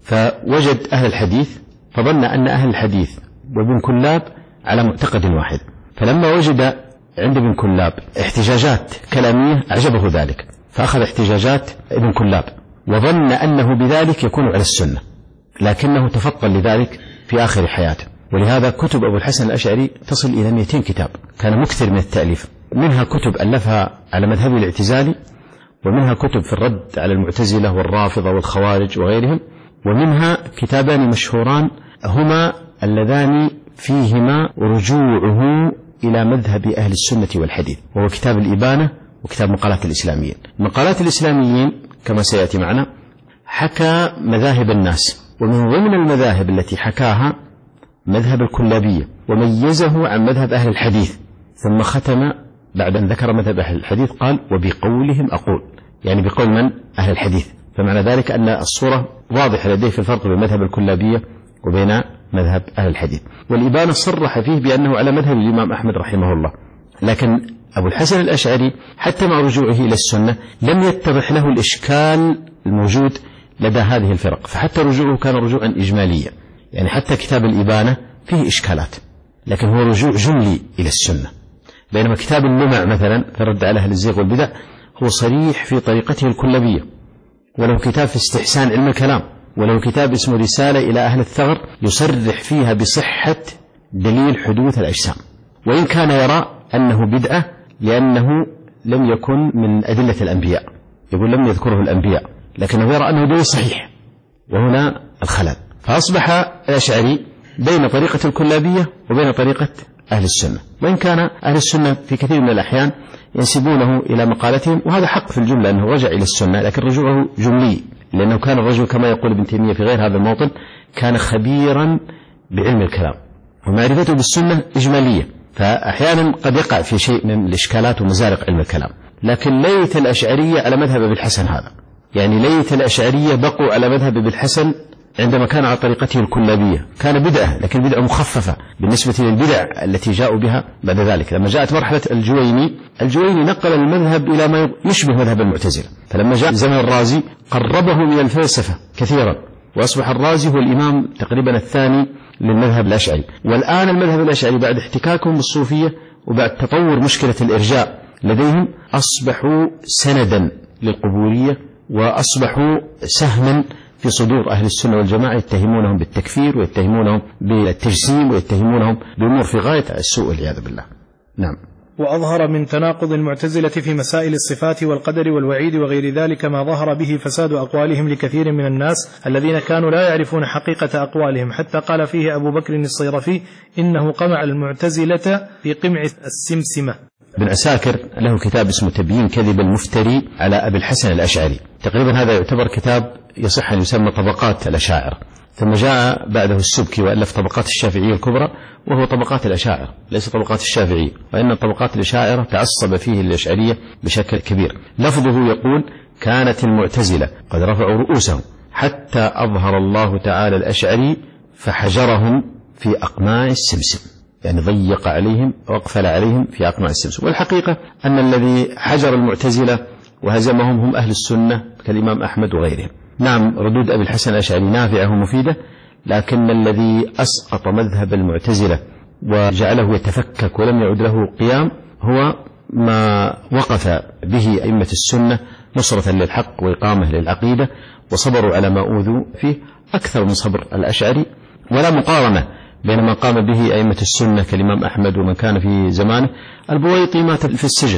فوجد أهل الحديث فظن أن أهل الحديث وابن كلاب على معتقد واحد، فلما وجد عند ابن كلاب احتجاجات كلامية أعجبه ذلك، فأخذ احتجاجات ابن كلاب وظن أنه بذلك يكون على السنة، لكنه تفضل لذلك في آخر حياته. ولهذا كتب أبو الحسن الأشعري تصل إلى مئتين كتاب، كان مكثر من التأليف، منها كتب ألفها على مذهب الاعتزالي، ومنها كتب في الرد على المعتزلة والرافضة والخوارج وغيرهم، ومنها كتابان مشهوران هما اللذان فيهما رجوعه إلى مذهب أهل السنة والحديث، وهو كتاب الإبانة وكتاب مقالات الإسلاميين. مقالات الإسلاميين كما سيأتي معنا حكى مذاهب الناس، ومن ضمن المذاهب التي حكاها مذهب الكلابية، وميزه عن مذهب أهل الحديث، ثم ختم بعد أن ذكر مذهب أهل الحديث قال وبقولهم أقول، يعني بقول من؟ أهل الحديث. فمعنى ذلك أن الصورة واضحة لديه في الفرق بين مذهب الكلابية وبين مذهب أهل الحديث. والإبانة صرح فيه بأنه على مذهب الإمام أحمد رحمه الله. لكن أبو الحسن الأشعري حتى مع رجوعه إلى السنة لم يتضح له الإشكال الموجود لدى هذه الفرق، فحتى رجوعه كان رجوعا إجماليا، يعني حتى كتاب الإبانة فيه إشكالات، لكن هو رجوع جملي إلى السنة. بينما كتاب اللمع مثلا في الرد على أهل الزيغ والبدع هو صريح في طريقته الكلابية، وله كتاب في استحسان علم الكلام، وله كتاب اسمه رسالة إلى أهل الثغر يصرح فيها بصحة دليل حدوث الأجسام، وإن كان يرى أنه بدعة لأنه لم يكن من أدلة الأنبياء، يقول لم يذكره الأنبياء، لكنه يرى أنه دليل صحيح، وهنا الخلل. فأصبح الأشعري بين طريقة الكلابية وبين طريقة أهل السنة، وإن كان أهل السنة في كثير من الأحيان ينسبونه إلى مقالتهم، وهذا حق في الجملة أنه رجع إلى السنة، لكن رجوعه جملي، لأنه كان الرجل كما يقول ابن تيمية في غير هذا الموطن كان خبيرا بعلم الكلام، ومعرفته بالسنة إجمالية، فأحيانا قد يقع في شيء من الإشكالات ومزارق علم الكلام. لكن ليت الأشعرية على مذهب ابن الحسن هذا، يعني ليت الأشعرية بقوا على مذهب ابن الحسن عندما كان على طريقته الكلابية، كان بدعة لكن بدعة مخففة بالنسبة للبدع التي جاءوا بها بعد ذلك. لما جاءت مرحلة الجويني، الجويني نقل المذهب إلى ما يشبه مذهب المعتزلة، فلما جاء زمن الرازي قربه من الفلسفة كثيرا، وأصبح الرازي هو الإمام تقريبا الثاني للمذهب الأشعري. والآن المذهب الأشعري بعد احتكاكهم بالصوفية وبعد تطور مشكلة الإرجاء لديهم أصبحوا سندا للقبورية، وأصبحوا سهما في صدور أهل السنة والجماعة، يتهمونهم بالتكفير ويتهمونهم بالتجسيم ويتهمونهم بأمور في غاية السوء والعياذ بالله. نعم. وأظهر من تناقض المعتزلة في مسائل الصفات والقدر والوعيد وغير ذلك ما ظهر به فساد أقوالهم لكثير من الناس الذين كانوا لا يعرفون حقيقة أقوالهم، حتى قال فيه أبو بكر الصيرفي إنه قمع المعتزلة في قمع السمسمة. ابن عساكر له كتاب اسمه تبيين كذب المفتري على أبي الحسن الأشعري، تقريبا هذا يعتبر كتاب يصح أن يسمى طبقات الأشاعرة، ثم جاء بعده السبكي وألف طبقات الشافعية الكبرى، وهو طبقات الأشاعرة ليس طبقات الشافعية، وإن طبقات الأشاعرة تعصب فيه الأشعرية بشكل كبير. لفظه يقول: كانت المعتزلة قد رفعوا رؤوسهم حتى أظهر الله تعالى الأشعري فحجرهم في أقماع السمسم، يعني ضيق عليهم وأقفل عليهم في أقماع السمسم. والحقيقة أن الذي حجر المعتزلة وهزمهم هم أهل السنة كالإمام أحمد وغيرهم. نعم، ردود أبي الحسن الأشعري نافعة ومفيدة، لكن الذي أسقط مذهب المعتزلة وجعله يتفكك ولم يعد له قيام هو ما وقف به أئمة السنة نصرة للحق وإقامة للعقيدة، وصبروا على ما أوذوا فيه أكثر من صبر الأشعري. ولا مقارنة بين ما قام به أئمة السنة كالإمام أحمد ومن كان في زمانه. البويطي مات في السجن،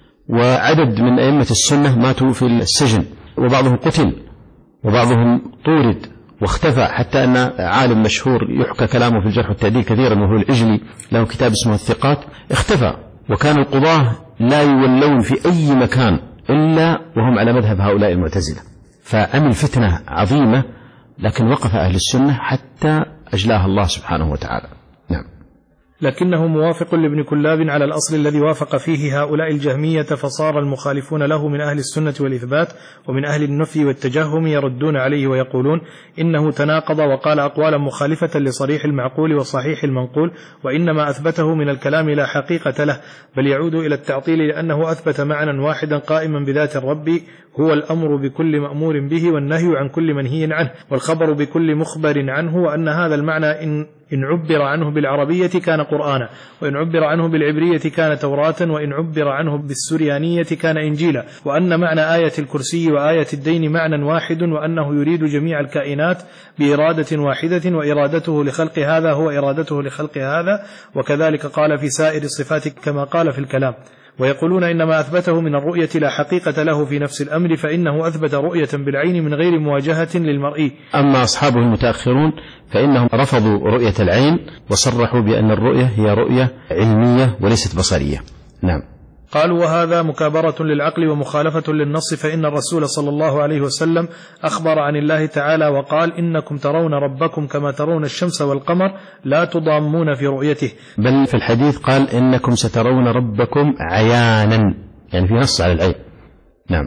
وعدد من أئمة السنة ماتوا في السجن، وبعضهم قتل وبعضهم طورد واختفى، حتى أن عالم مشهور يحكى كلامه في الجرح والتعديل كثيرا وهو العجلي له كتاب اسمه الثقات اختفى. وكان القضاة لا يولون في أي مكان إلا وهم على مذهب هؤلاء المعتزلة، فعمل فتنة عظيمة، لكن وقف أهل السنة حتى أجلاها الله سبحانه وتعالى. نعم. لكنه موافق لابن كلاب على الأصل الذي وافق فيه هؤلاء الجهمية، فصار المخالفون له من أهل السنة والإثبات ومن أهل النفي والتجهم يردون عليه ويقولون إنه تناقض وقال أقوالا مخالفة لصريح المعقول وصحيح المنقول، وإنما أثبته من الكلام لا حقيقة له، بل يعود إلى التعطيل لأنه أثبت معنى واحدا قائما بذات الرب هو الأمر بكل مأمور به والنهي عن كل منهي عنه والخبر بكل مخبر عنه، وأن هذا المعنى إن إن عبر عنه بالعربية كان قرآنا، وإن عبر عنه بالعبرية كان توراة، وإن عبر عنه بالسريانية كان إنجيلا، وأن معنى آية الكرسي وآية الدين معنى واحد، وأنه يريد جميع الكائنات بإرادة واحدة، وإرادته لخلق هذا هو إرادته لخلق هذا، وكذلك قال في سائر الصفات كما قال في الكلام. ويقولون إنما أثبته من الرؤية لا حقيقة له في نفس الأمر، فإنه أثبت رؤية بالعين من غير مواجهة للمرئي. أما أصحابه المتأخرون فإنهم رفضوا رؤية العين وصرحوا بأن الرؤية هي رؤية علمية وليست بصرية. نعم. قالوا وهذا مكابرة للعقل ومخالفة للنص، فإن الرسول صلى الله عليه وسلم أخبر عن الله تعالى وقال إنكم ترون ربكم كما ترون الشمس والقمر لا تضامون في رؤيته، بل في الحديث قال إنكم سترون ربكم عيانا، يعني في نص على العين. نعم.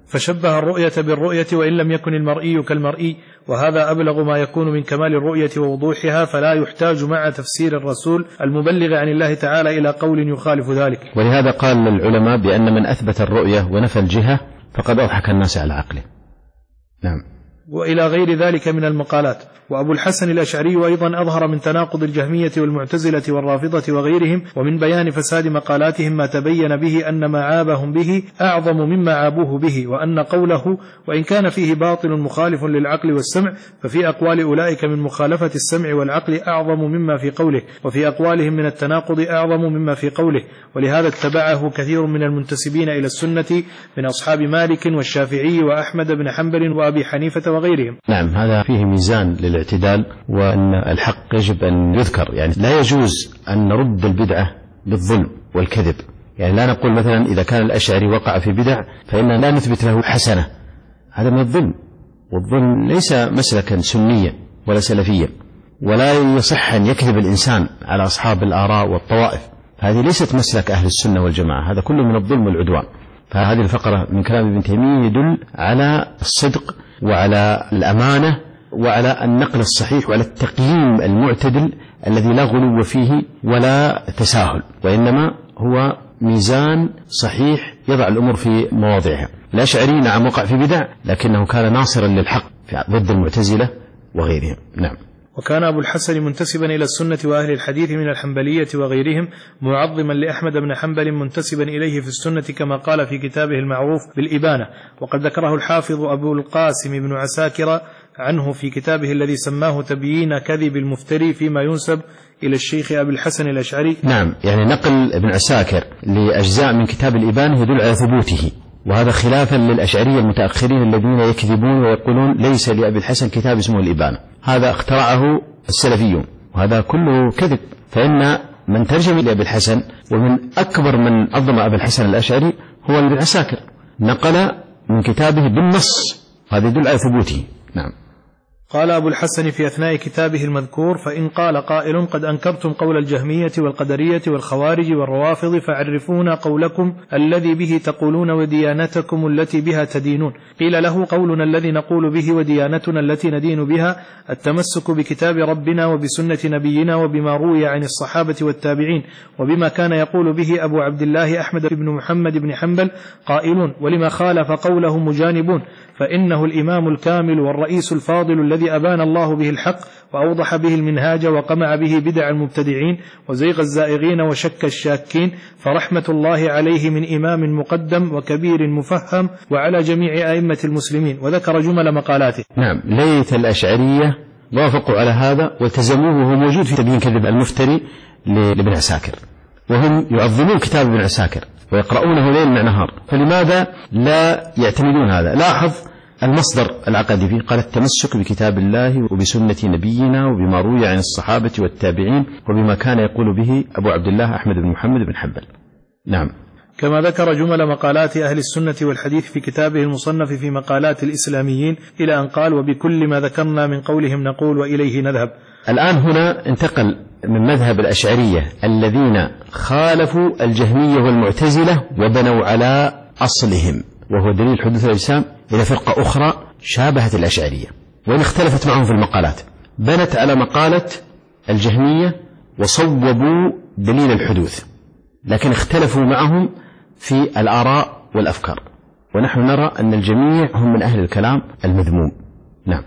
فشبه الرؤية بالرؤية وإن لم يكن المرئي كالمرئي، وهذا أبلغ ما يكون من كمال الرؤية ووضوحها، فلا يحتاج مع تفسير الرسول المبلغ عن الله تعالى إلى قول يخالف ذلك. ولهذا قال العلماء بأن من أثبت الرؤية ونفى الجهة فقد أضحك الناس على عقله. نعم. وإلى غير ذلك من المقالات. وأبو الحسن الأشعري أيضا أظهر من تناقض الجهمية والمعتزلة والرافضة وغيرهم ومن بيان فساد مقالاتهم ما تبين به أن ما عابهم به أعظم مما عابوه به، وأن قوله وإن كان فيه باطل مخالف للعقل والسمع ففي أقوال أولئك من مخالفة السمع والعقل أعظم مما في قوله، وفي أقوالهم من التناقض أعظم مما في قوله. ولهذا اتبعه كثير من المنتسبين إلى السنة من أصحاب مالك والشافعي وأحمد بن حنبل وأبي حنيفة وغيرهم. نعم، هذا فيه ميزان للاعتدال، وأن الحق يجب أن يذكر. يعني لا يجوز أن نرد البدعة بالظلم والكذب. يعني لا نقول مثلا إذا كان الأشعري وقع في بدع فإننا لا نثبت له حسنة، هذا من الظلم، والظلم ليس مسلكا سنيا ولا سلفيا، ولا يصح أن يكذب الإنسان على أصحاب الآراء والطوائف، هذه ليست مسلك أهل السنة والجماعة، هذا كله من الظلم والعدوان. فهذه الفقرة من كلام ابن تيمية يدل على الصدق وعلى الأمانة وعلى النقل الصحيح وعلى التقييم المعتدل الذي لا غلو فيه ولا تساهل، وإنما هو ميزان صحيح يضع الأمور في مواضعها. الأشعري نعم وقع في بدع، لكنه كان ناصرا للحق ضد المعتزلة وغيرهم. نعم. وكان أبو الحسن منتسبا إلى السنة وأهل الحديث من الحنبلية وغيرهم، معظما لأحمد بن حنبل منتسبا إليه في السنة كما قال في كتابه المعروف بالإبانة. وقد ذكره الحافظ أبو القاسم بن عساكر عنه في كتابه الذي سماه تبيين كذب المفتري فيما ينسب إلى الشيخ أبي الحسن الأشعري. نعم، يعني نقل ابن عساكر لأجزاء من كتاب الإبانة يدل على ثبوته، وهذا خلافا للأشعرية المتأخرين الذين يكذبون ويقولون ليس لأبي الحسن كتاب اسمه الإبانة، هذا اخترعه السلفيون، وهذا كله كذب. فإن من ترجم لأبي الحسن ومن أكبر من عظم أبي الحسن الأشعري هو ابن عساكر، نقل من كتابه بالنص، هذا يدل على ثبوته. نعم. قال أبو الحسن في أثناء كتابه المذكور: فإن قال قائل قد أنكرتم قول الجهمية والقدرية والخوارج والروافض فعرفونا قولكم الذي به تقولون وديانتكم التي بها تدينون. قيل له: قولنا الذي نقول به وديانتنا التي ندين بها التمسك بكتاب ربنا وبسنة نبينا وبما روي عن الصحابة والتابعين وبما كان يقول به أبو عبد الله أحمد بن محمد بن حنبل قائلون، ولما خالف قوله مجانبون، فإنه الإمام الكامل والرئيس الفاضل الذي أبان الله به الحق وأوضح به المنهاج وقمع به بدع المبتدعين وزيغ الزائغين وشك الشاكين، فرحمة الله عليه من إمام مقدم وكبير مفهم وعلى جميع أئمة المسلمين. وذكر جمل مقالاته. نعم، ليت الأشعرية وافقوا على هذا والتزموه، وهو موجود في تبيين كذب المفتري لابن عساكر، وهم يعظمون كتاب ابن عساكر ويقرؤونه ليل مع نهار، فلماذا لا يعتمدون هذا؟ لاحظ المصدر العقدي فيه، قال التمسك بكتاب الله وبسنة نبينا وبما روي عن الصحابة والتابعين وبما كان يقول به أبو عبد الله أحمد بن محمد بن حنبل. نعم. كما ذكر جمل مقالات أهل السنة والحديث في كتابه المصنف في مقالات الإسلاميين إلى أن قال: وبكل ما ذكرنا من قولهم نقول وإليه نذهب. الآن هنا انتقل من مذهب الأشعرية الذين خالفوا الجهمية والمعتزلة وبنوا على أصلهم وهو دليل حدوث الأجسام إلى فرقة أخرى شابهت الأشعرية وإن اختلفت معهم في المقالات، بنت على مقالة الجهمية وصوبوا دليل الحدوث، لكن اختلفوا معهم في الآراء والأفكار، ونحن نرى أن الجميع هم من أهل الكلام المذموم. نعم.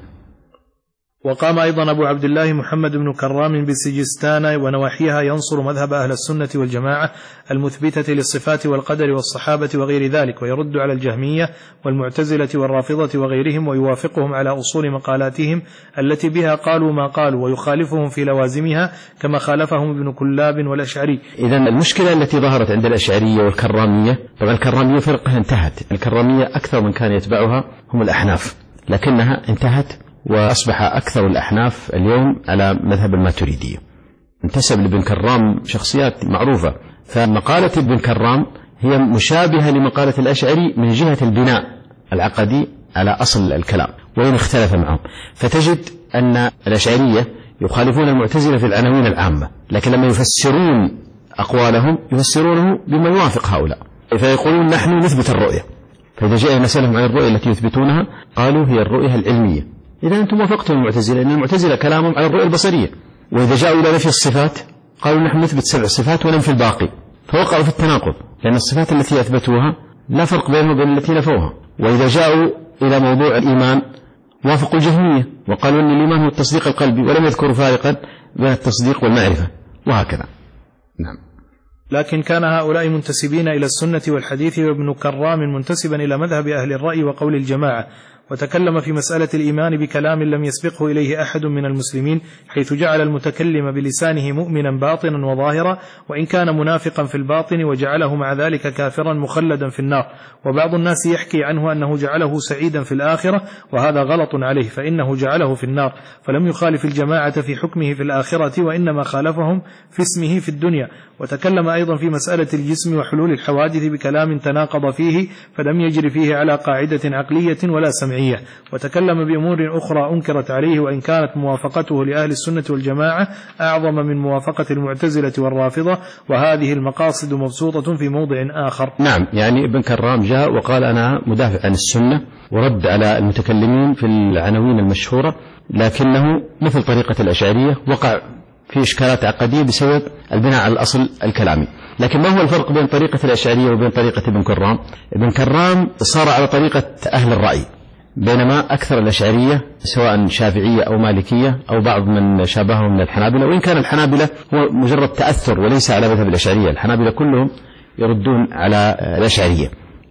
وقام أيضا أبو عبد الله محمد بن كرام بسجستان ونواحيها ينصر مذهب أهل السنة والجماعة المثبتة للصفات والقدر والصحابة وغير ذلك، ويرد على الجهمية والمعتزلة والرافضة وغيرهم، ويوافقهم على أصول مقالاتهم التي بها قالوا ما قالوا، ويخالفهم في لوازمها كما خالفهم ابن كلاب والأشعري. إذن المشكلة التي ظهرت عند الأشعرية والكرامية، طبعا الكرامية فرقة انتهت، الكرامية أكثر من كان يتبعها هم الأحناف، لكنها انتهت وأصبح أكثر الأحناف اليوم على مذهب الماتريدية. انتسب لابن كرام شخصيات معروفة، فمقالة ابن كرام هي مشابهة لمقالة الأشعري من جهة البناء العقدي على أصل الكلام، وإن اختلف معهم. فتجد أن الأشعرية يخالفون المعتزلة في العناوين العامة، لكن لما يفسرون أقوالهم يفسرونه بما يوافق هؤلاء، فيقولون نحن نثبت الرؤية، فإذا جاء نسألهم عن الرؤية التي يثبتونها قالوا هي الرؤية العلمية. إذا أنتم وافقتم المعتزلة، لأن المعتزلة كلامهم على الرؤية البصرية. وإذا جاءوا إلى نفي الصفات قالوا نحن نثبت سبع صفات وننفي الباقي، فوقعوا في التناقض، لأن الصفات التي أثبتوها لا فرق بينها وبين التي نفوها. وإذا جاءوا إلى موضوع الإيمان وافقوا الجهمية وقالوا أن الإيمان هو التصديق القلبي، ولم يذكروا فارقا بين التصديق والمعرفة، وهكذا. نعم. لكن كان هؤلاء منتسبين إلى السنة والحديث، وابن كرام منتسبا إلى مذهب أهل الرأي وقول الجماعة، وتكلم في مسألة الإيمان بكلام لم يسبقه إليه أحد من المسلمين، حيث جعل المتكلم بلسانه مؤمنا باطنا وظاهرا، وإن كان منافقا في الباطن، وجعله مع ذلك كافرا مخلدا في النار. وبعض الناس يحكي عنه أنه جعله سعيدا في الآخرة، وهذا غلط عليه، فإنه جعله في النار، فلم يخالف الجماعة في حكمه في الآخرة، وإنما خالفهم في اسمه في الدنيا. وتكلم أيضا في مسألة الجسم وحلول الحوادث بكلام تناقض فيه، فلم يجر فيه على قاعدة عقلية ولا سمعية. وتكلم بأمور أخرى أنكرت عليه، وإن كانت موافقته لأهل السنة والجماعة أعظم من موافقة المعتزلة والرافضة، وهذه المقاصد مبسوطة في موضع آخر. نعم، يعني ابن كرام جاء وقال أنا مدافع عن السنة، ورد على المتكلمين في العناوين المشهورة، لكنه مثل طريقة الأشعرية وقع في إشكالات عقدية بسبب البناء على الأصل الكلامي. لكن ما هو الفرق بين طريقة الأشعرية وبين طريقة ابن كرام؟ ابن كرام صار على طريقة أهل الرأي، بينما أكثر الأشعرية سواء شافعية أو مالكية أو بعض من شابههم من الحنابلة، وإن كان الحنابلة هو مجرد تأثر وليس على مذهب الأشعرية، الحنابلة كلهم يردون على الأشعرية.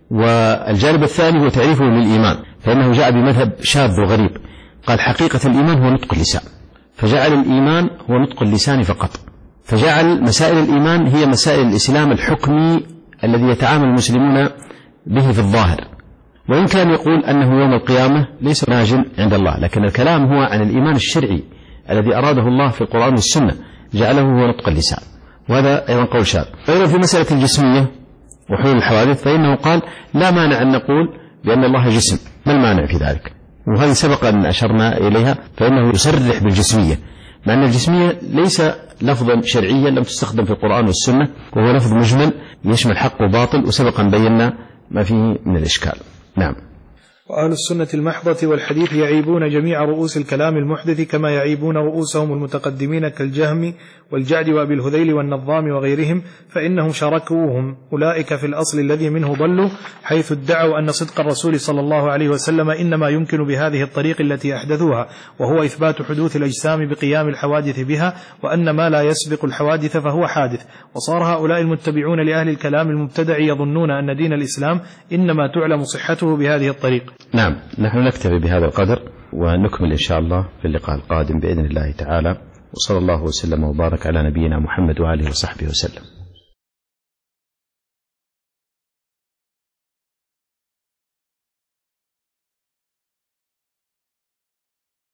والجانب الثاني هو تعريفه للإيمان، فإنه جاء بمذهب شاذ وغريب، قال حقيقة الإيمان هو نطق اللسان، فجعل الإيمان هو نطق اللسان فقط، فجعل مسائل الإيمان هي مسائل الإسلام الحكمي الذي يتعامل المسلمون به في الظاهر، وإن كان يقول أنه يوم القيامة ليس ناج عند الله، لكن الكلام هو عن الإيمان الشرعي الذي أراده الله في القرآن والسنة، جعله هو نطق اللسان، وهذا أيضا قول شاذ. أيضا في مسألة الجسمية وحلول الحوادث فإنه قال لا مانع أن نقول بأن الله جسم، ما المانع في ذلك؟ وهذه سبق أن أشرنا إليها، فإنه يصرح بالجسمية، مع أن الجسمية ليس لفظا شرعيا لم تستخدم في القرآن والسنة، وهو لفظ مجمل يشمل حق وباطل، وسبقا بينا ما فيه من الإشكال. نعم. وأهل السنة المحضة والحديث يعيبون جميع رؤوس الكلام المحدث كما يعيبون رؤوسهم المتقدمين كالجهم والجعد وأبي الهذيل والنظام وغيرهم، فإنهم شاركوهم أولئك في الأصل الذي منه ضلوا، حيث ادعوا أن صدق الرسول صلى الله عليه وسلم إنما يمكن بهذه الطريق التي أحدثوها، وهو إثبات حدوث الأجسام بقيام الحوادث بها، وأن ما لا يسبق الحوادث فهو حادث. وصار هؤلاء المتبعون لأهل الكلام المبتدع يظنون أن دين الإسلام إنما تعلم صحته بهذه الطريق. نعم، نحن نكتفي بهذا القدر، ونكمل إن شاء الله في اللقاء القادم بإذن الله تعالى، وصلى الله وسلم وبارك على نبينا محمد وآله وصحبه وسلم.